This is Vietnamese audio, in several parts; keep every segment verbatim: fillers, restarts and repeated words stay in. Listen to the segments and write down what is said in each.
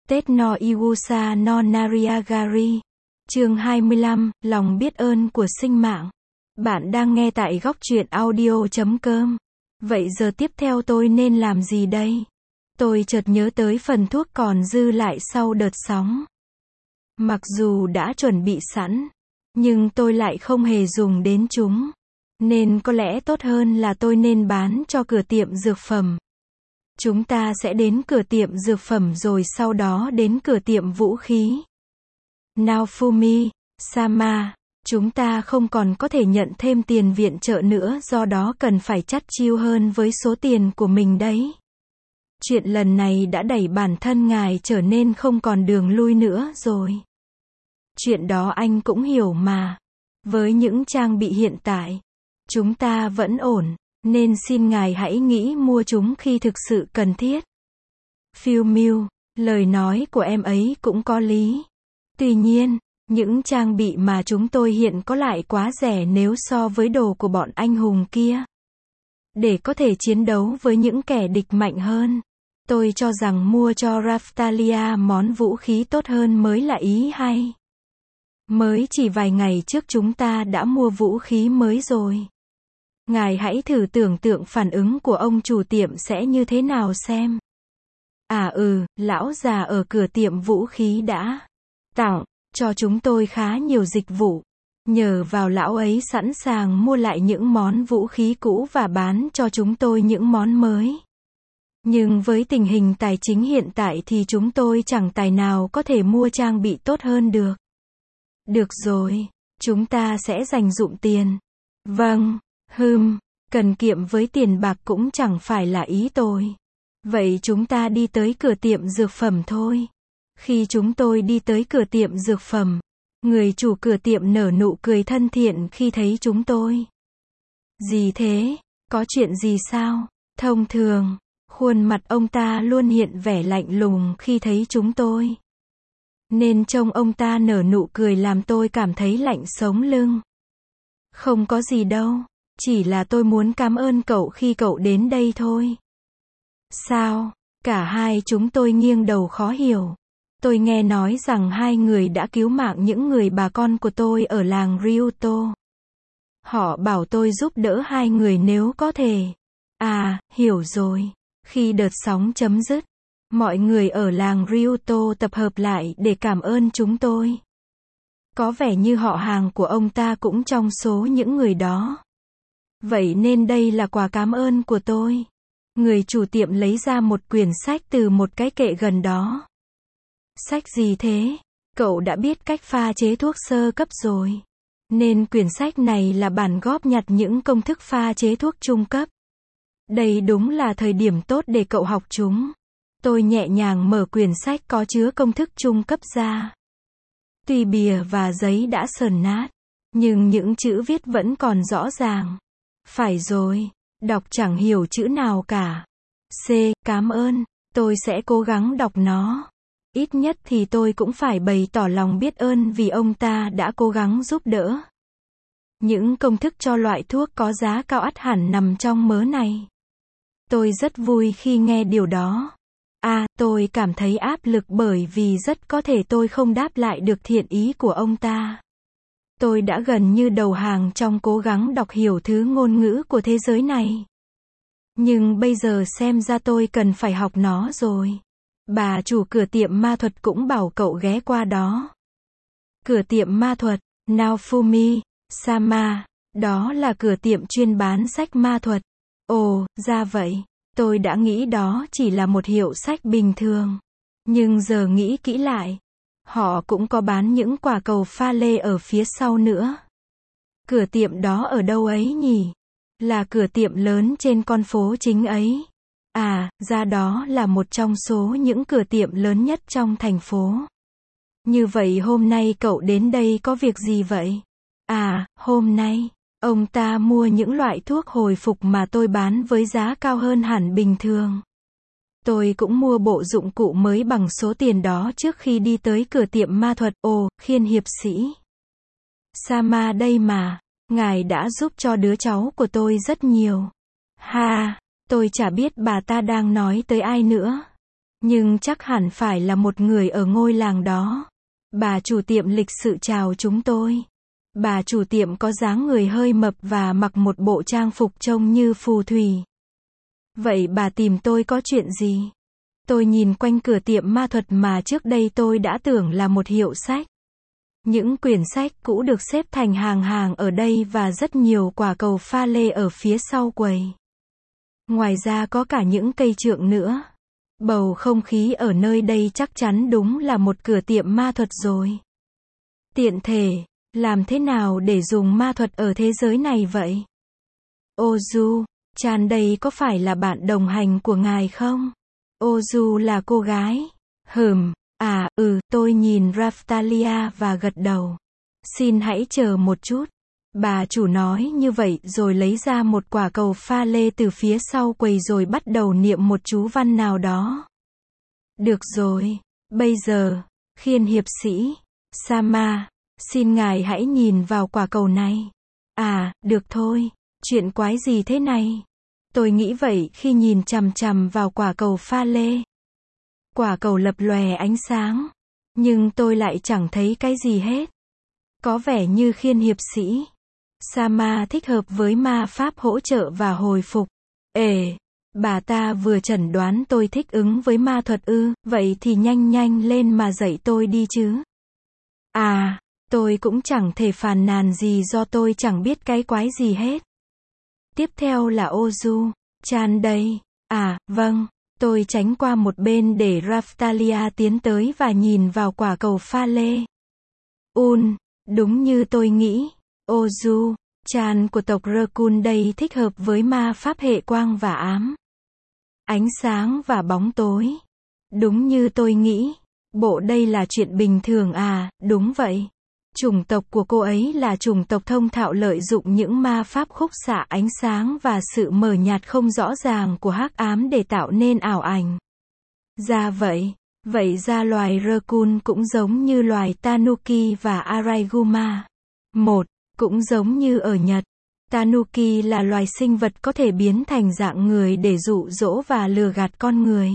Tết no Iwusa no Nariagari. Chương hai mươi lăm, lòng biết ơn của sinh mạng. Bạn đang nghe tại góc truyện audio chấm com. Vậy giờ tiếp theo tôi nên làm gì đây? Tôi chợt nhớ tới phần thuốc còn dư lại sau đợt sóng. Mặc dù đã chuẩn bị sẵn, nhưng tôi lại không hề dùng đến chúng. Nên có lẽ tốt hơn là tôi nên bán cho cửa tiệm dược phẩm. Chúng ta sẽ đến cửa tiệm dược phẩm rồi sau đó đến cửa tiệm vũ khí. Naofumi, Sama, chúng ta không còn có thể nhận thêm tiền viện trợ nữa, do đó cần phải chắt chiu hơn với số tiền của mình đấy. Chuyện lần này đã đẩy bản thân ngài trở nên không còn đường lui nữa rồi. Chuyện đó anh cũng hiểu mà. Với những trang bị hiện tại, chúng ta vẫn ổn, nên xin ngài hãy nghĩ mua chúng khi thực sự cần thiết. Phiêu Miu, lời nói của em ấy cũng có lý. Tuy nhiên, những trang bị mà chúng tôi hiện có lại quá rẻ nếu so với đồ của bọn anh hùng kia. Để có thể chiến đấu với những kẻ địch mạnh hơn, tôi cho rằng mua cho Raftalia món vũ khí tốt hơn mới là ý hay. Mới chỉ vài ngày trước chúng ta đã mua vũ khí mới rồi. Ngài hãy thử tưởng tượng phản ứng của ông chủ tiệm sẽ như thế nào xem. À ừ, lão già ở cửa tiệm vũ khí đã tặng cho chúng tôi khá nhiều dịch vụ. Nhờ vào lão ấy sẵn sàng mua lại những món vũ khí cũ và bán cho chúng tôi những món mới. Nhưng với tình hình tài chính hiện tại thì chúng tôi chẳng tài nào có thể mua trang bị tốt hơn được. Được rồi, chúng ta sẽ dành dụm tiền. Vâng, hừm, cần kiệm với tiền bạc cũng chẳng phải là ý tôi. Vậy chúng ta đi tới cửa tiệm dược phẩm thôi. Khi chúng tôi đi tới cửa tiệm dược phẩm, người chủ cửa tiệm nở nụ cười thân thiện khi thấy chúng tôi. Gì thế? Có chuyện gì sao? Thông thường, khuôn mặt ông ta luôn hiện vẻ lạnh lùng khi thấy chúng tôi. Nên trông ông ta nở nụ cười làm tôi cảm thấy lạnh sống lưng. Không có gì đâu, chỉ là tôi muốn cảm ơn cậu khi cậu đến đây thôi. Sao? Cả hai chúng tôi nghiêng đầu khó hiểu. Tôi nghe nói rằng hai người đã cứu mạng những người bà con của tôi ở làng Ryuto. Họ bảo tôi giúp đỡ hai người nếu có thể. À, hiểu rồi. Khi đợt sóng chấm dứt, mọi người ở làng Ryuto tập hợp lại để cảm ơn chúng tôi. Có vẻ như họ hàng của ông ta cũng trong số những người đó. Vậy nên đây là quà cảm ơn của tôi. Người chủ tiệm lấy ra một quyển sách từ một cái kệ gần đó. Sách gì thế? Cậu đã biết cách pha chế thuốc sơ cấp rồi. Nên quyển sách này là bản góp nhặt những công thức pha chế thuốc trung cấp. Đây đúng là thời điểm tốt để cậu học chúng. Tôi nhẹ nhàng mở quyển sách có chứa công thức trung cấp ra. Tuy bìa và giấy đã sờn nát, nhưng những chữ viết vẫn còn rõ ràng. Phải rồi, đọc chẳng hiểu chữ nào cả. C, cảm ơn, tôi sẽ cố gắng đọc nó. Ít nhất thì tôi cũng phải bày tỏ lòng biết ơn vì ông ta đã cố gắng giúp đỡ. Những công thức cho loại thuốc có giá cao ắt hẳn nằm trong mớ này. Tôi rất vui khi nghe điều đó. À, tôi cảm thấy áp lực bởi vì rất có thể tôi không đáp lại được thiện ý của ông ta. Tôi đã gần như đầu hàng trong cố gắng đọc hiểu thứ ngôn ngữ của thế giới này. Nhưng bây giờ xem ra tôi cần phải học nó rồi. Bà chủ cửa tiệm ma thuật cũng bảo cậu ghé qua đó. Cửa tiệm ma thuật, Naofumi, Sama, đó là cửa tiệm chuyên bán sách ma thuật. Ồ, ra vậy. Tôi đã nghĩ đó chỉ là một hiệu sách bình thường. Nhưng giờ nghĩ kỹ lại, họ cũng có bán những quả cầu pha lê ở phía sau nữa. Cửa tiệm đó ở đâu ấy nhỉ? Là cửa tiệm lớn trên con phố chính ấy. À, ra đó là một trong số những cửa tiệm lớn nhất trong thành phố. Như vậy hôm nay cậu đến đây có việc gì vậy? À, hôm nay, ông ta mua những loại thuốc hồi phục mà tôi bán với giá cao hơn hẳn bình thường. Tôi cũng mua bộ dụng cụ mới bằng số tiền đó trước khi đi tới cửa tiệm ma thuật. Ồ, Khiên hiệp sĩ Sama đây mà, ngài đã giúp cho đứa cháu của tôi rất nhiều. Ha, tôi chả biết bà ta đang nói tới ai nữa. Nhưng chắc hẳn phải là một người ở ngôi làng đó. Bà chủ tiệm lịch sự chào chúng tôi. Bà chủ tiệm có dáng người hơi mập và mặc một bộ trang phục trông như phù thủy. Vậy bà tìm tôi có chuyện gì? Tôi nhìn quanh cửa tiệm ma thuật mà trước đây tôi đã tưởng là một hiệu sách. Những quyển sách cũ được xếp thành hàng hàng ở đây và rất nhiều quả cầu pha lê ở phía sau quầy. Ngoài ra có cả những cây trượng nữa. Bầu không khí ở nơi đây chắc chắn đúng là một cửa tiệm ma thuật rồi. Tiện thể, làm thế nào để dùng ma thuật ở thế giới này vậy? Ozu, Chan đây có phải là bạn đồng hành của ngài không? Ozu là cô gái. Hừm, à, ừ, tôi nhìn Raphtalia và gật đầu. Xin hãy chờ một chút. Bà chủ nói như vậy rồi lấy ra một quả cầu pha lê từ phía sau quầy rồi bắt đầu niệm một chú văn nào đó. Được rồi, bây giờ, Khiên hiệp sĩ, Sama, xin ngài hãy nhìn vào quả cầu này. À, được thôi, chuyện quái gì thế này? Tôi nghĩ vậy khi nhìn chằm chằm vào quả cầu pha lê. Quả cầu lập lòe ánh sáng, nhưng tôi lại chẳng thấy cái gì hết. Có vẻ như Khiên hiệp sĩ Sama thích hợp với ma pháp hỗ trợ và hồi phục. Ê, bà ta vừa chẩn đoán tôi thích ứng với ma thuật ư, vậy thì nhanh nhanh lên mà dạy tôi đi chứ. À, tôi cũng chẳng thể phàn nàn gì do tôi chẳng biết cái quái gì hết. Tiếp theo là Ozu, Chan đây. À, vâng, tôi tránh qua một bên để Raphtalia tiến tới và nhìn vào quả cầu pha lê. Un, đúng như tôi nghĩ. Ozu, Chan của tộc Raccoon đây thích hợp với ma pháp hệ quang và ám. Ánh sáng và bóng tối. Đúng như tôi nghĩ. Bộ đây là chuyện bình thường à, đúng vậy. Chủng tộc của cô ấy là chủng tộc thông thạo lợi dụng những ma pháp khúc xạ ánh sáng và sự mờ nhạt không rõ ràng của hắc ám để tạo nên ảo ảnh. Ra vậy, vậy ra loài Raccoon cũng giống như loài Tanuki và Araiguma. Một, cũng giống như ở Nhật. Tanuki là loài sinh vật có thể biến thành dạng người để dụ dỗ và lừa gạt con người.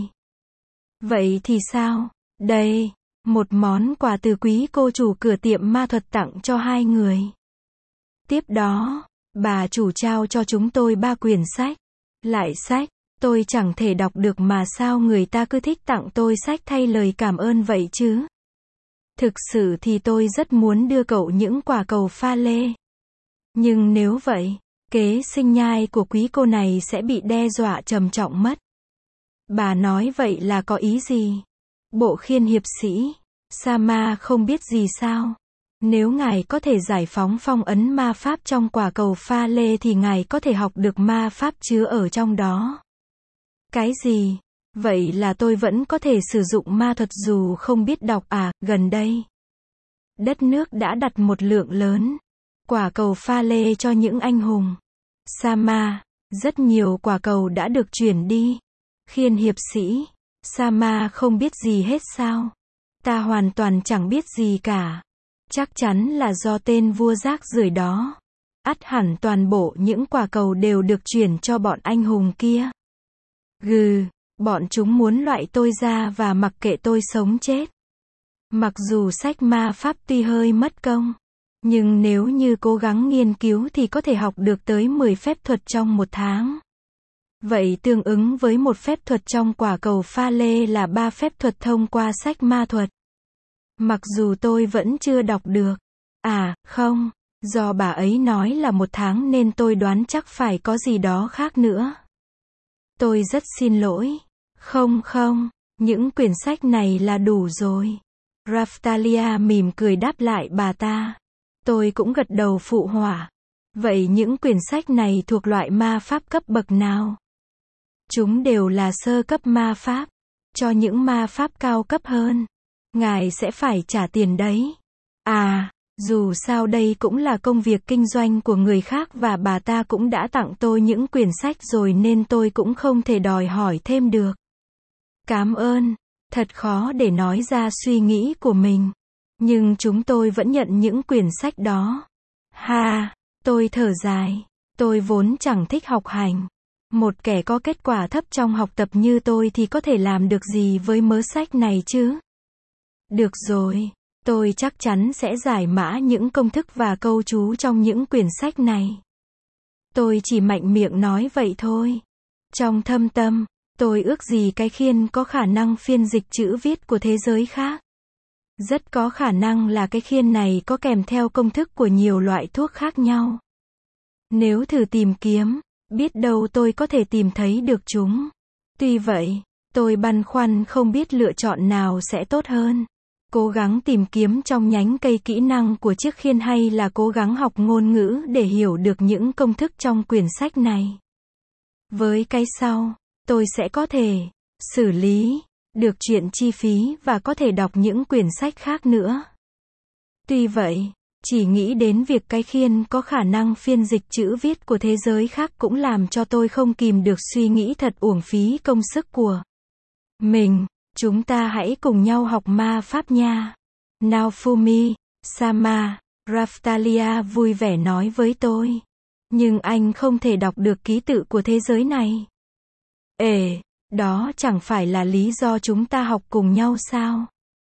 Vậy thì sao? Đây, một món quà từ quý cô chủ cửa tiệm ma thuật tặng cho hai người. Tiếp đó, bà chủ trao cho chúng tôi ba quyển sách. Lại sách, tôi chẳng thể đọc được mà sao người ta cứ thích tặng tôi sách thay lời cảm ơn vậy chứ? Thực sự thì tôi rất muốn đưa cậu những quả cầu pha lê. Nhưng nếu vậy, kế sinh nhai của quý cô này sẽ bị đe dọa trầm trọng mất. Bà nói vậy là có ý gì? Bộ Khiên hiệp sĩ Sama không biết gì sao? Nếu ngài có thể giải phóng phong ấn ma pháp trong quả cầu pha lê thì ngài có thể học được ma pháp chứa ở trong đó. Cái gì? Vậy là tôi vẫn có thể sử dụng ma thuật dù không biết đọc à? Gần đây, đất nước đã đặt một lượng lớn quả cầu pha lê cho những anh hùng. Sama, rất nhiều quả cầu đã được chuyển đi. Khiên hiệp sĩ Sama không biết gì hết sao? Ta hoàn toàn chẳng biết gì cả. Chắc chắn là do tên vua rác rưởi đó. Ắt hẳn toàn bộ những quả cầu đều được chuyển cho bọn anh hùng kia. Gừ, bọn chúng muốn loại tôi ra và mặc kệ tôi sống chết. Mặc dù sách ma pháp tuy hơi mất công, nhưng nếu như cố gắng nghiên cứu thì có thể học được tới mười phép thuật trong một tháng. Vậy tương ứng với một phép thuật trong quả cầu pha lê là ba phép thuật thông qua sách ma thuật. Mặc dù tôi vẫn chưa đọc được. À, không, do bà ấy nói là một tháng nên tôi đoán chắc phải có gì đó khác nữa. Tôi rất xin lỗi. Không không, những quyển sách này là đủ rồi. Raphtalia mỉm cười đáp lại bà ta. Tôi cũng gật đầu phụ họa. Vậy những quyển sách này thuộc loại ma pháp cấp bậc nào? Chúng đều là sơ cấp ma pháp. Cho những ma pháp cao cấp hơn, ngài sẽ phải trả tiền đấy. À, dù sao đây cũng là công việc kinh doanh của người khác và bà ta cũng đã tặng tôi những quyển sách rồi nên tôi cũng không thể đòi hỏi thêm được. Cảm ơn. Thật khó để nói ra suy nghĩ của mình. Nhưng chúng tôi vẫn nhận những quyển sách đó. Ha, tôi thở dài. Tôi vốn chẳng thích học hành. Một kẻ có kết quả thấp trong học tập như tôi thì có thể làm được gì với mớ sách này chứ? Được rồi, tôi chắc chắn sẽ giải mã những công thức và câu chú trong những quyển sách này. Tôi chỉ mạnh miệng nói vậy thôi. Trong thâm tâm, tôi ước gì cái khiên có khả năng phiên dịch chữ viết của thế giới khác. Rất có khả năng là cái khiên này có kèm theo công thức của nhiều loại thuốc khác nhau. Nếu thử tìm kiếm, biết đâu tôi có thể tìm thấy được chúng. Tuy vậy, tôi băn khoăn không biết lựa chọn nào sẽ tốt hơn. Cố gắng tìm kiếm trong nhánh cây kỹ năng của chiếc khiên hay là cố gắng học ngôn ngữ để hiểu được những công thức trong quyển sách này. Với cái sau, tôi sẽ có thể xử lý được chuyện chi phí và có thể đọc những quyển sách khác nữa. Tuy vậy, chỉ nghĩ đến việc cái khiên có khả năng phiên dịch chữ viết của thế giới khác cũng làm cho tôi không kìm được suy nghĩ thật uổng phí công sức của mình. Chúng ta hãy cùng nhau học ma pháp nha. Naofumi Sama, Raphtalia vui vẻ nói với tôi. Nhưng anh không thể đọc được ký tự của thế giới này. Ê, đó chẳng phải là lý do chúng ta học cùng nhau sao?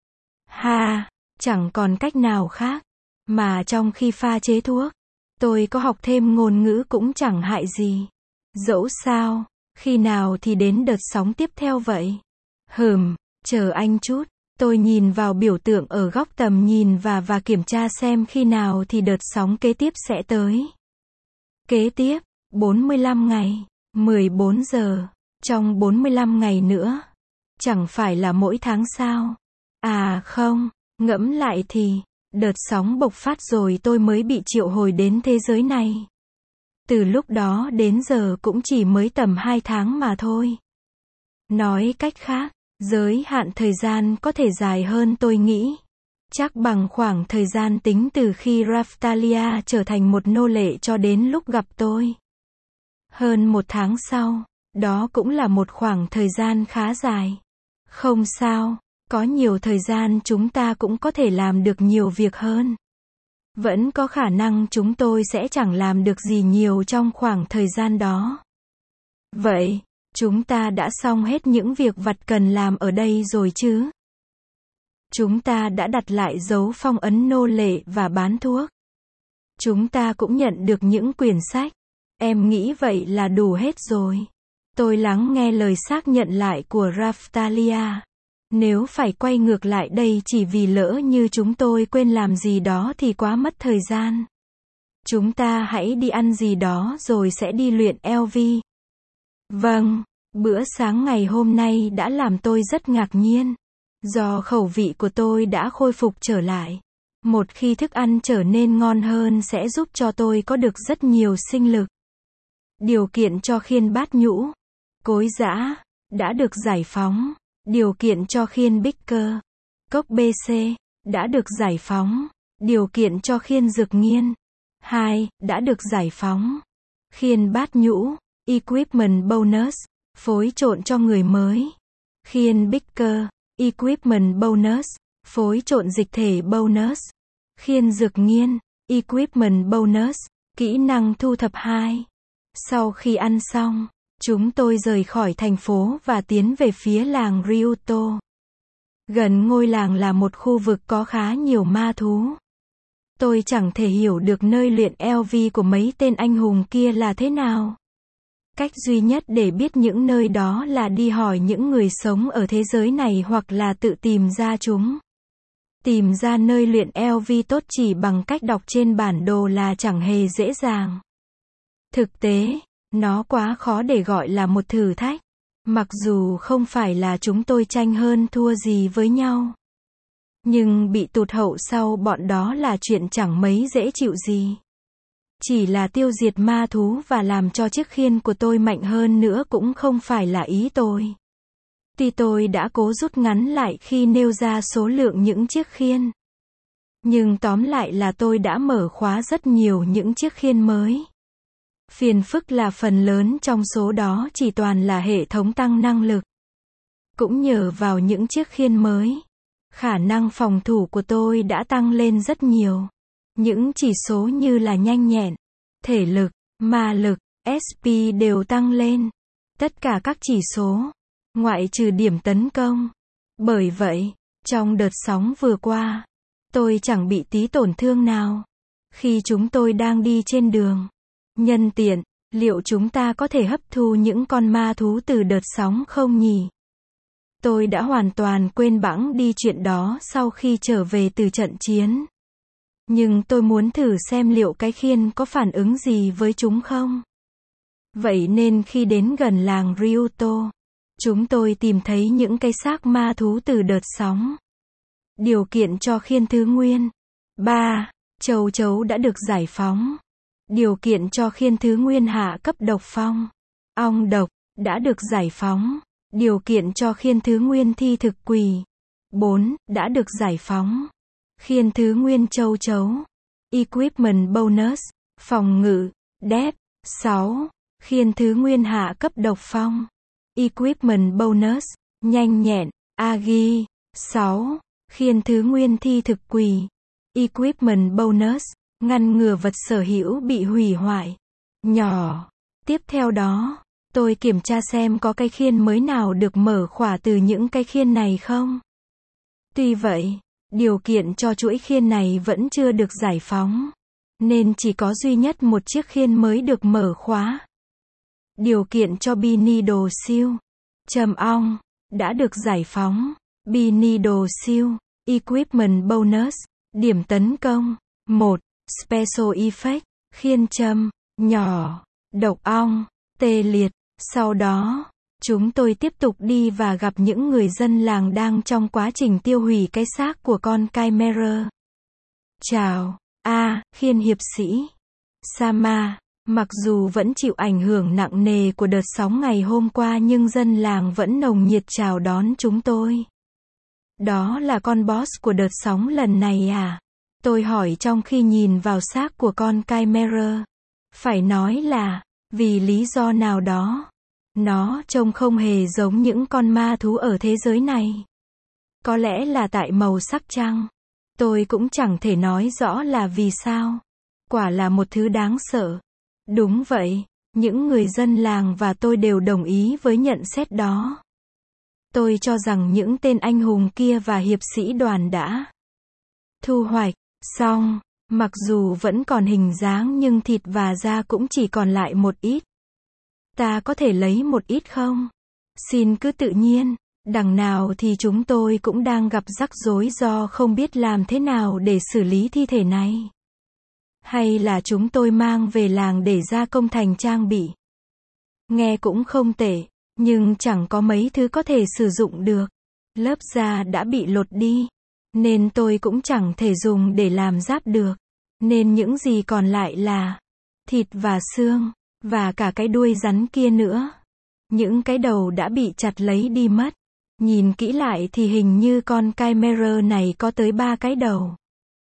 Ha, chẳng còn cách nào khác. Mà trong khi pha chế thuốc, tôi có học thêm ngôn ngữ cũng chẳng hại gì. Dẫu sao, khi nào thì đến đợt sóng tiếp theo vậy? Hừm, chờ anh chút, tôi nhìn vào biểu tượng ở góc tầm nhìn và và kiểm tra xem khi nào thì đợt sóng kế tiếp sẽ tới. Kế tiếp, bốn mươi lăm ngày, mười bốn giờ, trong bốn mươi lăm ngày nữa. Chẳng phải là mỗi tháng sao? À không, ngẫm lại thì, đợt sóng bộc phát rồi tôi mới bị triệu hồi đến thế giới này. Từ lúc đó đến giờ cũng chỉ mới tầm hai tháng mà thôi. Nói cách khác, giới hạn thời gian có thể dài hơn tôi nghĩ. Chắc bằng khoảng thời gian tính từ khi Raphtalia trở thành một nô lệ cho đến lúc gặp tôi. Hơn một tháng sau, đó cũng là một khoảng thời gian khá dài. Không sao, có nhiều thời gian chúng ta cũng có thể làm được nhiều việc hơn. Vẫn có khả năng chúng tôi sẽ chẳng làm được gì nhiều trong khoảng thời gian đó. Vậy, chúng ta đã xong hết những việc vặt cần làm ở đây rồi chứ? Chúng ta đã đặt lại dấu phong ấn nô lệ và bán thuốc. Chúng ta cũng nhận được những quyển sách. Em nghĩ vậy là đủ hết rồi. Tôi lắng nghe lời xác nhận lại của Raphtalia. Nếu phải quay ngược lại đây chỉ vì lỡ như chúng tôi quên làm gì đó thì quá mất thời gian. Chúng ta hãy đi ăn gì đó rồi sẽ đi luyện eo vi. Vâng, bữa sáng ngày hôm nay đã làm tôi rất ngạc nhiên. Do khẩu vị của tôi đã khôi phục trở lại. Một khi thức ăn trở nên ngon hơn sẽ giúp cho tôi có được rất nhiều sinh lực. Điều kiện cho khiên bát nhũ, cối giã, đã được giải phóng. Điều kiện cho khiên bích cơ, cốc bê xê, đã được giải phóng. Điều kiện cho khiên dược nghiên, hai, đã được giải phóng. Khiên bát nhũ, equipment bonus, phối trộn cho người mới. Khiên bích cơ, equipment bonus, phối trộn dịch thể bonus. Khiên dược nghiên, equipment bonus, kỹ năng thu thập hai. Sau khi ăn xong, chúng tôi rời khỏi thành phố và tiến về phía làng Ryuto. Gần ngôi làng là một khu vực có khá nhiều ma thú. Tôi chẳng thể hiểu được nơi luyện eo vi của mấy tên anh hùng kia là thế nào. Cách duy nhất để biết những nơi đó là đi hỏi những người sống ở thế giới này hoặc là tự tìm ra chúng. Tìm ra nơi luyện eo vi tốt chỉ bằng cách đọc trên bản đồ là chẳng hề dễ dàng. Thực tế, nó quá khó để gọi là một thử thách. Mặc dù không phải là chúng tôi tranh hơn thua gì với nhau. Nhưng bị tụt hậu sau bọn đó là chuyện chẳng mấy dễ chịu gì. Chỉ là tiêu diệt ma thú và làm cho chiếc khiên của tôi mạnh hơn nữa cũng không phải là ý tôi. Tuy tôi đã cố rút ngắn lại khi nêu ra số lượng những chiếc khiên. Nhưng tóm lại là tôi đã mở khóa rất nhiều những chiếc khiên mới. Phiền phức là phần lớn trong số đó chỉ toàn là hệ thống tăng năng lực. Cũng nhờ vào những chiếc khiên mới, khả năng phòng thủ của tôi đã tăng lên rất nhiều. Những chỉ số như là nhanh nhẹn, thể lực, ma lực, ét pê đều tăng lên. Tất cả các chỉ số, ngoại trừ điểm tấn công. Bởi vậy, trong đợt sóng vừa qua, tôi chẳng bị tí tổn thương nào. Khi chúng tôi đang đi trên đường, nhân tiện, liệu chúng ta có thể hấp thu những con ma thú từ đợt sóng không nhỉ? Tôi đã hoàn toàn quên bẵng đi chuyện đó sau khi trở về từ trận chiến. Nhưng tôi muốn thử xem liệu cái khiên có phản ứng gì với chúng không. Vậy nên khi đến gần làng Ryuto, chúng tôi tìm thấy những cái xác ma thú từ đợt sóng. Điều kiện cho khiên thứ nguyên. ba. Châu chấu đã được giải phóng. Điều kiện cho khiên thứ nguyên hạ cấp độc phong. Ong độc đã được giải phóng. Điều kiện cho khiên thứ nguyên thi thực quỷ. bốn. Đã được giải phóng. Khiên thứ nguyên châu chấu. Equipment bonus. Phòng ngự. Dep. sáu. Khiên thứ nguyên hạ cấp độc phong. Equipment bonus. Nhanh nhẹn. Agi. sáu. Khiên thứ nguyên thi thực quỷ. Equipment bonus. Ngăn ngừa vật sở hữu bị hủy hoại. Nhỏ. Tiếp theo đó, tôi kiểm tra xem có cái khiên mới nào được mở khóa từ những cái khiên này không. Tuy vậy, điều kiện cho chuỗi khiên này vẫn chưa được giải phóng, nên chỉ có duy nhất một chiếc khiên mới được mở khóa. Điều kiện cho Bini đồ siêu, trầm ong, đã được giải phóng. Bini đồ siêu, Equipment bonus, điểm tấn công. một. Special effect, khiên châm, nhỏ, độc ong, tê liệt. Sau đó, chúng tôi tiếp tục đi và gặp những người dân làng đang trong quá trình tiêu hủy cái xác của con Chimera. Chào, a, khiên hiệp sĩ. Sama, mặc dù vẫn chịu ảnh hưởng nặng nề của đợt sóng ngày hôm qua nhưng dân làng vẫn nồng nhiệt chào đón chúng tôi. Đó là con boss của đợt sóng lần này à? Tôi hỏi trong khi nhìn vào xác của con Chimera. Phải nói là, vì lý do nào đó, nó trông không hề giống những con ma thú ở thế giới này. Có lẽ là tại màu sắc chăng? Tôi cũng chẳng thể nói rõ là vì sao. Quả là một thứ đáng sợ. Đúng vậy, những người dân làng và tôi đều đồng ý với nhận xét đó. Tôi cho rằng những tên anh hùng kia và hiệp sĩ đoàn đã thu hoạch xong, mặc dù vẫn còn hình dáng nhưng thịt và da cũng chỉ còn lại một ít. Ta có thể lấy một ít không? Xin cứ tự nhiên, đằng nào thì chúng tôi cũng đang gặp rắc rối do không biết làm thế nào để xử lý thi thể này. Hay là chúng tôi mang về làng để gia công thành trang bị. Nghe cũng không tệ, nhưng chẳng có mấy thứ có thể sử dụng được. Lớp da đã bị lột đi, nên tôi cũng chẳng thể dùng để làm giáp được. Nên những gì còn lại là thịt và xương, và cả cái đuôi rắn kia nữa. Những cái đầu đã bị chặt lấy đi mất. Nhìn kỹ lại thì hình như con Chimera này có tới ba cái đầu.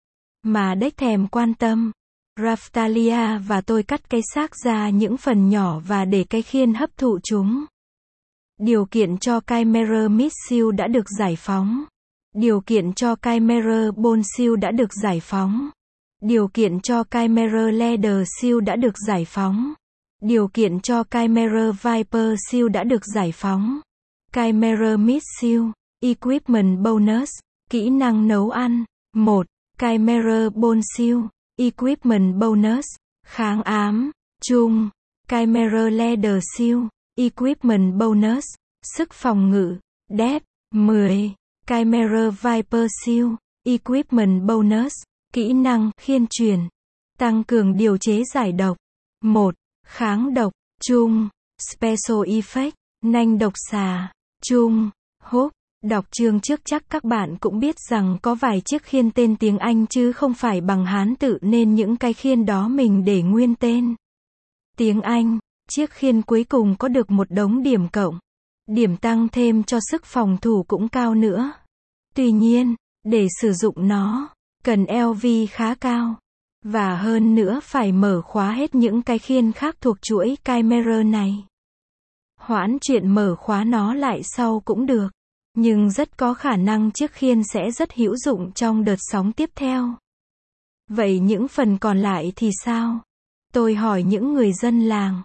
Mà đếch thèm quan tâm. Raftalia và tôi cắt cái xác ra những phần nhỏ và để cái khiên hấp thụ chúng. Điều kiện cho Chimera Missile đã được giải phóng. Điều kiện cho Chimera Bone Seal đã được giải phóng. Điều kiện cho Chimera Leather Seal đã được giải phóng. Điều kiện cho Chimera Viper Seal đã được giải phóng. Chimera Missile, Equipment bonus, kỹ năng nấu ăn. một. Chimera Bone Seal, Equipment bonus, kháng ám, chung. Chimera Leather Seal, Equipment bonus, sức phòng ngự, Dep, mười. Chimera Viper Seal, Equipment bonus, kỹ năng, khiên truyền, tăng cường điều chế giải độc. một. Kháng độc, chung. Special effect, nanh độc xà, chung. Hook. Đọc chương trước chắc các bạn cũng biết rằng có vài chiếc khiên tên tiếng Anh chứ không phải bằng Hán tự nên những cái khiên đó mình để nguyên tên tiếng Anh. Chiếc khiên cuối cùng có được một đống điểm cộng. Điểm tăng thêm cho sức phòng thủ cũng cao nữa. Tuy nhiên, để sử dụng nó, cần lờ vê khá cao. Và hơn nữa phải mở khóa hết những cái khiên khác thuộc chuỗi Chimera này. Hoãn chuyện mở khóa nó lại sau cũng được. Nhưng rất có khả năng chiếc khiên sẽ rất hữu dụng trong đợt sóng tiếp theo. Vậy những phần còn lại thì sao? Tôi hỏi những người dân làng.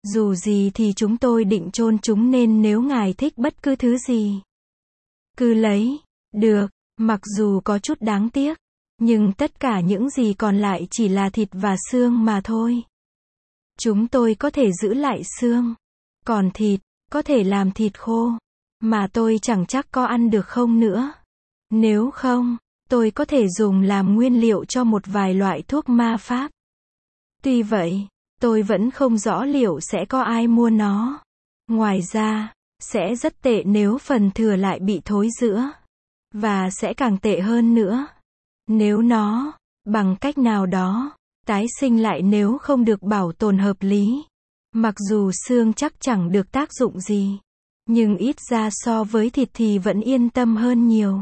Dù gì thì chúng tôi định chôn chúng nên nếu ngài thích bất cứ thứ gì, cứ lấy, được, mặc dù có chút đáng tiếc, nhưng tất cả những gì còn lại chỉ là thịt và xương mà thôi. Chúng tôi có thể giữ lại xương, còn thịt, có thể làm thịt khô, mà tôi chẳng chắc có ăn được không nữa. Nếu không, tôi có thể dùng làm nguyên liệu cho một vài loại thuốc ma pháp. Tuy vậy, tôi vẫn không rõ liệu sẽ có ai mua nó. Ngoài ra, sẽ rất tệ nếu phần thừa lại bị thối rữa. Và sẽ càng tệ hơn nữa, nếu nó, bằng cách nào đó, tái sinh lại nếu không được bảo tồn hợp lý. Mặc dù xương chắc chẳng được tác dụng gì, nhưng ít ra so với thịt thì vẫn yên tâm hơn nhiều.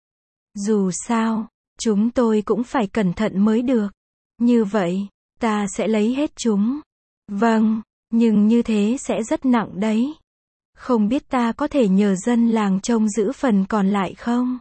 Dù sao, chúng tôi cũng phải cẩn thận mới được. Như vậy, ta sẽ lấy hết chúng. Vâng, nhưng như thế sẽ rất nặng đấy. Không biết ta có thể nhờ dân làng trông giữ phần còn lại không?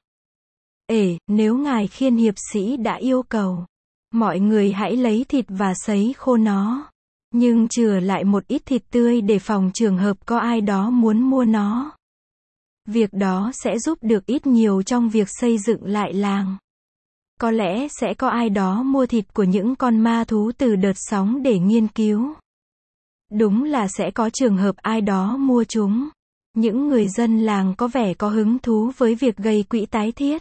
Ể, nếu ngài Khiên hiệp sĩ đã yêu cầu, mọi người hãy lấy thịt và sấy khô nó. Nhưng chừa lại một ít thịt tươi để phòng trường hợp có ai đó muốn mua nó. Việc đó sẽ giúp được ít nhiều trong việc xây dựng lại làng. Có lẽ sẽ có ai đó mua thịt của những con ma thú từ đợt sóng để nghiên cứu. Đúng là sẽ có trường hợp ai đó mua chúng. Những người dân làng có vẻ có hứng thú với việc gây quỹ tái thiết,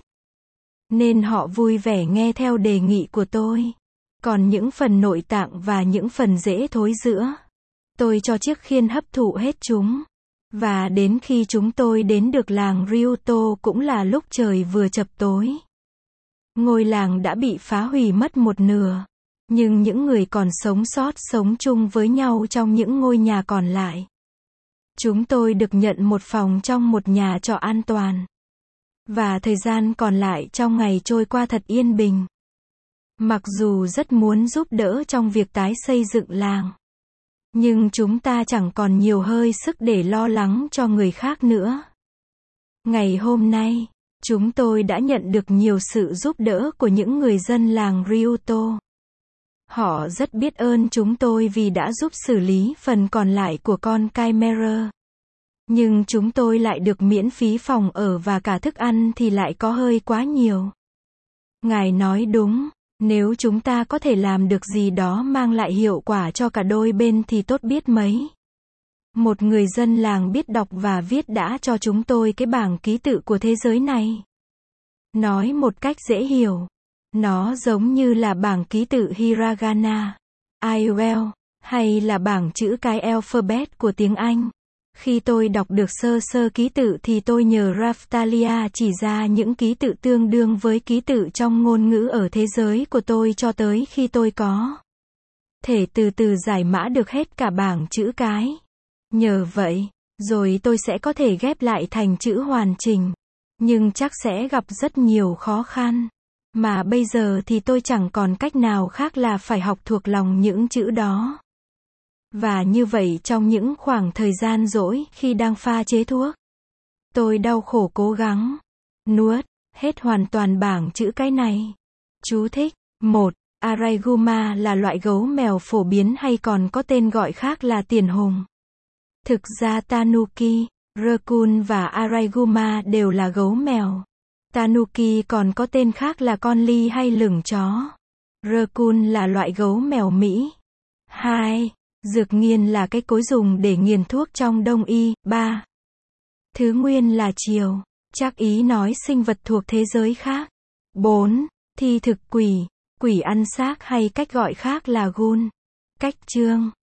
nên họ vui vẻ nghe theo đề nghị của tôi. Còn những phần nội tạng và những phần dễ thối rữa, tôi cho chiếc khiên hấp thụ hết chúng. Và đến khi chúng tôi đến được làng Ryuto cũng là lúc trời vừa chập tối. Ngôi làng đã bị phá hủy mất một nửa, nhưng những người còn sống sót sống chung với nhau trong những ngôi nhà còn lại. Chúng tôi được nhận một phòng trong một nhà trọ an toàn. Và thời gian còn lại trong ngày trôi qua thật yên bình. Mặc dù rất muốn giúp đỡ trong việc tái xây dựng làng, nhưng chúng ta chẳng còn nhiều hơi sức để lo lắng cho người khác nữa. Ngày hôm nay, chúng tôi đã nhận được nhiều sự giúp đỡ của những người dân làng Ryuto. Họ rất biết ơn chúng tôi vì đã giúp xử lý phần còn lại của con Chimera. Nhưng chúng tôi lại được miễn phí phòng ở và cả thức ăn thì lại có hơi quá nhiều. Ngài nói đúng, nếu chúng ta có thể làm được gì đó mang lại hiệu quả cho cả đôi bên thì tốt biết mấy. Một người dân làng biết đọc và viết đã cho chúng tôi cái bảng ký tự của thế giới này. Nói một cách dễ hiểu, nó giống như là bảng ký tự Hiragana, i o lờ, hay là bảng chữ cái alphabet của tiếng Anh. Khi tôi đọc được sơ sơ ký tự thì tôi nhờ Raftalia chỉ ra những ký tự tương đương với ký tự trong ngôn ngữ ở thế giới của tôi cho tới khi tôi có thể từ từ giải mã được hết cả bảng chữ cái. Nhờ vậy, rồi tôi sẽ có thể ghép lại thành chữ hoàn chỉnh. Nhưng chắc sẽ gặp rất nhiều khó khăn. Mà bây giờ thì tôi chẳng còn cách nào khác là phải học thuộc lòng những chữ đó. Và như vậy trong những khoảng thời gian rỗi khi đang pha chế thuốc, tôi đau khổ cố gắng nuốt hết hoàn toàn bảng chữ cái này. Chú thích: một. Araiguma là loại gấu mèo phổ biến hay còn có tên gọi khác là tiền hùng. Thực ra Tanuki, Raccoon và Araiguma đều là gấu mèo. Tanuki còn có tên khác là con ly hay lửng chó. Raccoon là loại gấu mèo Mỹ. hai. Dược nghiên là cái cối dùng để nghiền thuốc trong đông y. ba. Thứ nguyên là chiều, chắc ý nói sinh vật thuộc thế giới khác. bốn. Thi thực quỷ, quỷ ăn xác hay cách gọi khác là gun. Cách chương